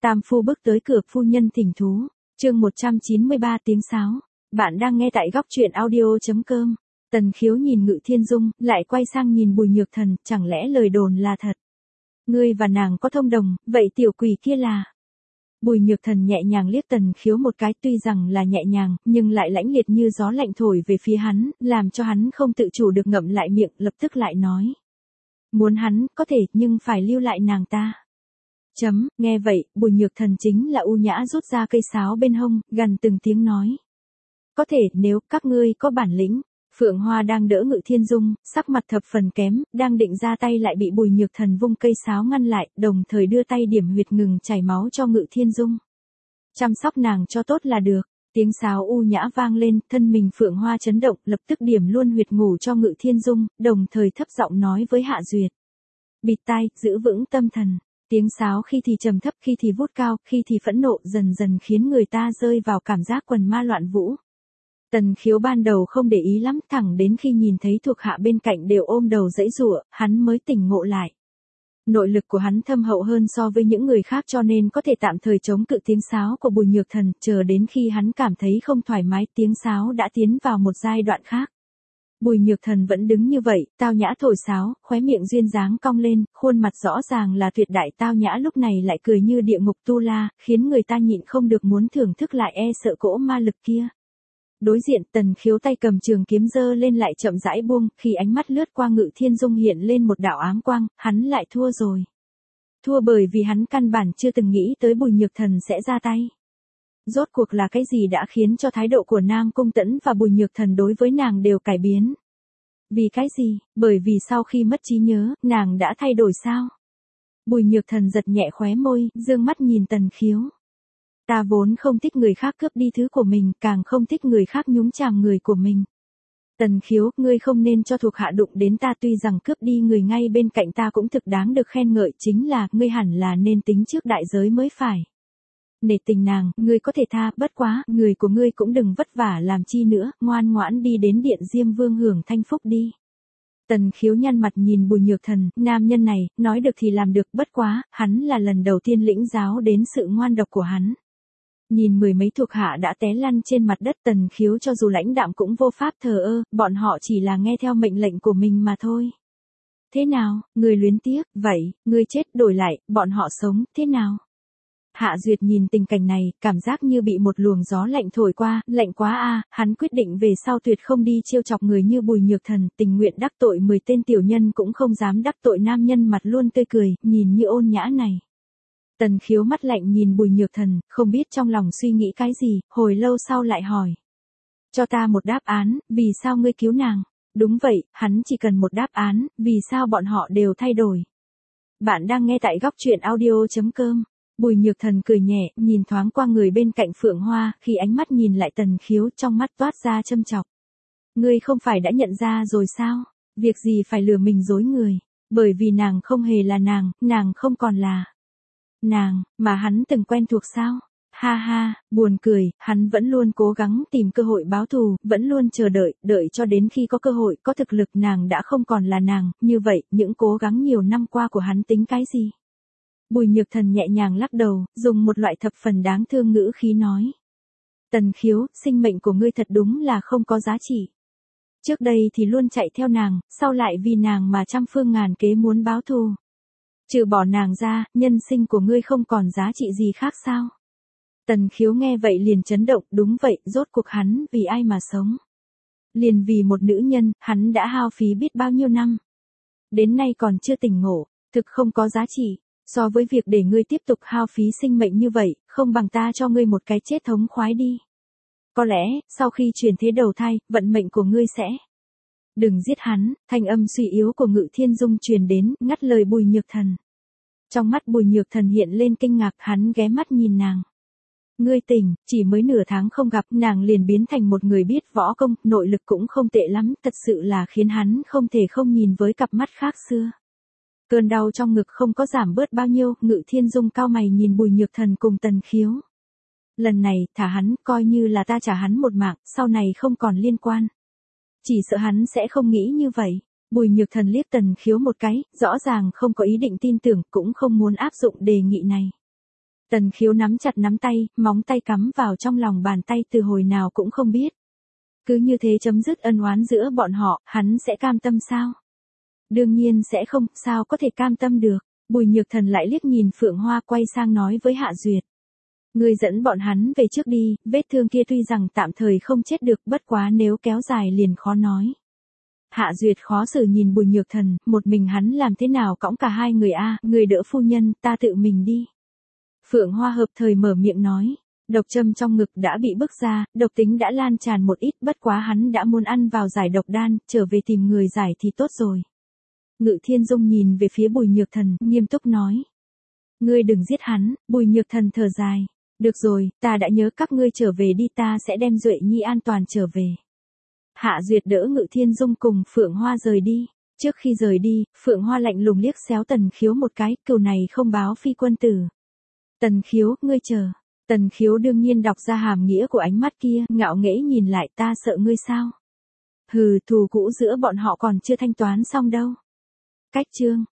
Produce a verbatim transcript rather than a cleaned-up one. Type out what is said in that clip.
Tam phu bước tới cửa, phu nhân thỉnh thú. Chương một trăm chín mươi ba tiếng sáo. Bạn đang nghe tại góc truyện audio chấm com. Tần Khiếu nhìn Ngự Thiên Dung, lại quay sang nhìn Bùi Nhược Thần, chẳng lẽ lời đồn là thật? Ngươi và nàng có thông đồng, vậy tiểu quỷ kia là? Bùi Nhược Thần nhẹ nhàng liếc Tần Khiếu một cái, tuy rằng là nhẹ nhàng, nhưng lại lãnh liệt như gió lạnh thổi về phía hắn, làm cho hắn không tự chủ được ngậm lại miệng, lập tức lại nói. Muốn hắn, có thể, nhưng phải lưu lại nàng ta. Chấm, nghe vậy, Bùi Nhược Thần chính là u nhã rút ra cây sáo bên hông, gần từng tiếng nói. Có thể, nếu các ngươi có bản lĩnh. Phượng Hoa đang đỡ Ngự Thiên Dung, sắc mặt thập phần kém, đang định ra tay lại bị Bùi Nhược Thần vung cây sáo ngăn lại, đồng thời đưa tay điểm huyệt ngừng chảy máu cho Ngự Thiên Dung. Chăm sóc nàng cho tốt là được. Tiếng sáo u nhã vang lên, thân mình Phượng Hoa chấn động, lập tức điểm luôn huyệt ngủ cho Ngự Thiên Dung, đồng thời thấp giọng nói với Hạ Duyệt. Bịt tai, giữ vững tâm thần. Tiếng sáo khi thì trầm thấp, khi thì vút cao, khi thì phẫn nộ, dần dần khiến người ta rơi vào cảm giác quần ma loạn vũ. Tần Khiếu ban đầu không để ý lắm, thẳng đến khi nhìn thấy thuộc hạ bên cạnh đều ôm đầu giãy giụa, hắn mới tỉnh ngộ lại. Nội lực của hắn thâm hậu hơn so với những người khác cho nên có thể tạm thời chống cự tiếng sáo của Bùi Nhược Thần, chờ đến khi hắn cảm thấy không thoải mái, tiếng sáo đã tiến vào một giai đoạn khác. Bùi Nhược Thần vẫn đứng như vậy, tao nhã thổi sáo, khóe miệng duyên dáng cong lên, khuôn mặt rõ ràng là tuyệt đại tao nhã, lúc này lại cười như địa ngục tu la, khiến người ta nhịn không được muốn thưởng thức lại e sợ cỗ ma lực kia. Đối diện, Tần Khiếu tay cầm trường kiếm giơ lên lại chậm rãi buông, khi ánh mắt lướt qua Ngự Thiên Dung hiện lên một đạo ám quang, hắn lại thua rồi. Thua bởi vì hắn căn bản chưa từng nghĩ tới Bùi Nhược Thần sẽ ra tay. Rốt cuộc là cái gì đã khiến cho thái độ của Nam Cung Tẫn và Bùi Nhược Thần đối với nàng đều cải biến? Vì cái gì? Bởi vì sau khi mất trí nhớ, nàng đã thay đổi sao? Bùi Nhược Thần giật nhẹ khóe môi, dương mắt nhìn Tần Khiếu. Ta vốn không thích người khác cướp đi thứ của mình, càng không thích người khác nhúng chàm người của mình. Tần Khiếu, ngươi không nên cho thuộc hạ đụng đến ta, tuy rằng cướp đi người ngay bên cạnh ta cũng thực đáng được khen ngợi, chính là, ngươi hẳn là nên tính trước đại giới mới phải. Nể tình nàng, ngươi có thể tha, bất quá, người của ngươi cũng đừng vất vả làm chi nữa, ngoan ngoãn đi đến điện Diêm Vương hưởng thanh phúc đi. Tần Khiếu nhăn mặt nhìn Bùi Nhược Thần, nam nhân này, nói được thì làm được, bất quá, hắn là lần đầu tiên lĩnh giáo đến sự ngoan độc của hắn. Nhìn mười mấy thuộc hạ đã té lăn trên mặt đất, Tần Khiếu cho dù lãnh đạm cũng vô pháp thờ ơ, bọn họ chỉ là nghe theo mệnh lệnh của mình mà thôi. Thế nào, người luyến tiếc, vậy, người chết đổi lại, bọn họ sống, thế nào? Hạ Duyệt nhìn tình cảnh này, cảm giác như bị một luồng gió lạnh thổi qua, lạnh quá a, à, hắn quyết định về sau tuyệt không đi trêu chọc người như Bùi Nhược Thần, tình nguyện đắc tội mười tên tiểu nhân cũng không dám đắc tội nam nhân mặt luôn tươi cười, nhìn như ôn nhã này. Tần Khiếu mắt lạnh nhìn Bùi Nhược Thần, không biết trong lòng suy nghĩ cái gì, hồi lâu sau lại hỏi. Cho ta một đáp án, vì sao ngươi cứu nàng? Đúng vậy, hắn chỉ cần một đáp án, vì sao bọn họ đều thay đổi? Bạn đang nghe tại góc truyện audio chấm com. Bùi Nhược Thần cười nhẹ, nhìn thoáng qua người bên cạnh Phượng Hoa, khi ánh mắt nhìn lại Tần Khiếu, trong mắt toát ra châm chọc. Ngươi không phải đã nhận ra rồi sao? Việc gì phải lừa mình dối người? Bởi vì nàng không hề là nàng, nàng không còn là nàng, mà hắn từng quen thuộc sao? Ha ha, buồn cười, hắn vẫn luôn cố gắng tìm cơ hội báo thù, vẫn luôn chờ đợi, đợi cho đến khi có cơ hội, có thực lực, nàng đã không còn là nàng, như vậy, những cố gắng nhiều năm qua của hắn tính cái gì? Bùi Nhược Thần nhẹ nhàng lắc đầu, dùng một loại thập phần đáng thương ngữ khí nói. Tần Khiếu, sinh mệnh của ngươi thật đúng là không có giá trị. Trước đây thì luôn chạy theo nàng, sau lại vì nàng mà trăm phương ngàn kế muốn báo thù. Trừ bỏ nàng ra, nhân sinh của ngươi không còn giá trị gì khác sao? Tần Khiếu nghe vậy liền chấn động, đúng vậy, rốt cuộc hắn vì ai mà sống? Liền vì một nữ nhân, hắn đã hao phí biết bao nhiêu năm. Đến nay còn chưa tỉnh ngộ, thực không có giá trị. So với việc để ngươi tiếp tục hao phí sinh mệnh như vậy, không bằng ta cho ngươi một cái chết thống khoái đi. Có lẽ, sau khi chuyển thế đầu thai, vận mệnh của ngươi sẽ... Đừng giết hắn, thanh âm suy yếu của Ngự Thiên Dung truyền đến, ngắt lời Bùi Nhược Thần. Trong mắt Bùi Nhược Thần hiện lên kinh ngạc, hắn ghé mắt nhìn nàng. Ngươi tỉnh, chỉ mới nửa tháng không gặp, nàng liền biến thành một người biết võ công, nội lực cũng không tệ lắm, thật sự là khiến hắn không thể không nhìn với cặp mắt khác xưa. Cơn đau trong ngực không có giảm bớt bao nhiêu, Ngự Thiên Dung cao mày nhìn Bùi Nhược Thần cùng Tần Khiếu. Lần này, thả hắn, coi như là ta trả hắn một mạng, sau này không còn liên quan. Chỉ sợ hắn sẽ không nghĩ như vậy. Bùi Nhược Thần liếc Tần Khiếu một cái, rõ ràng không có ý định tin tưởng, cũng không muốn áp dụng đề nghị này. Tần Khiếu nắm chặt nắm tay, móng tay cắm vào trong lòng bàn tay từ hồi nào cũng không biết. Cứ như thế chấm dứt ân oán giữa bọn họ, hắn sẽ cam tâm sao? Đương nhiên sẽ không, sao có thể cam tâm được. Bùi Nhược Thần lại liếc nhìn Phượng Hoa, quay sang nói với Hạ Duyệt. Ngươi dẫn bọn hắn về trước đi, vết thương kia tuy rằng tạm thời không chết được, bất quá nếu kéo dài liền khó nói. Hạ Duyệt khó xử nhìn Bùi Nhược Thần, một mình hắn làm thế nào cõng cả hai người a, người đỡ phu nhân, ta tự mình đi. Phượng Hoa hợp thời mở miệng nói, độc châm trong ngực đã bị bức ra, độc tính đã lan tràn một ít, bất quá hắn đã muốn ăn vào giải độc đan, trở về tìm người giải thì tốt rồi. Ngự Thiên Dung nhìn về phía Bùi Nhược Thần, nghiêm túc nói. Ngươi đừng giết hắn. Bùi Nhược Thần thở dài. Được rồi, ta đã nhớ, các ngươi trở về đi, ta sẽ đem Duệ Nhi an toàn trở về. Hạ Duyệt đỡ Ngự Thiên Dung cùng Phượng Hoa rời đi. Trước khi rời đi, Phượng Hoa lạnh lùng liếc xéo Tần Khiếu một cái, cừu này không báo phi quân tử. Tần Khiếu, ngươi chờ. Tần Khiếu đương nhiên đọc ra hàm nghĩa của ánh mắt kia, ngạo nghễ nhìn lại, ta sợ ngươi sao? Hừ, thù cũ giữa bọn họ còn chưa thanh toán xong đâu. Cách chương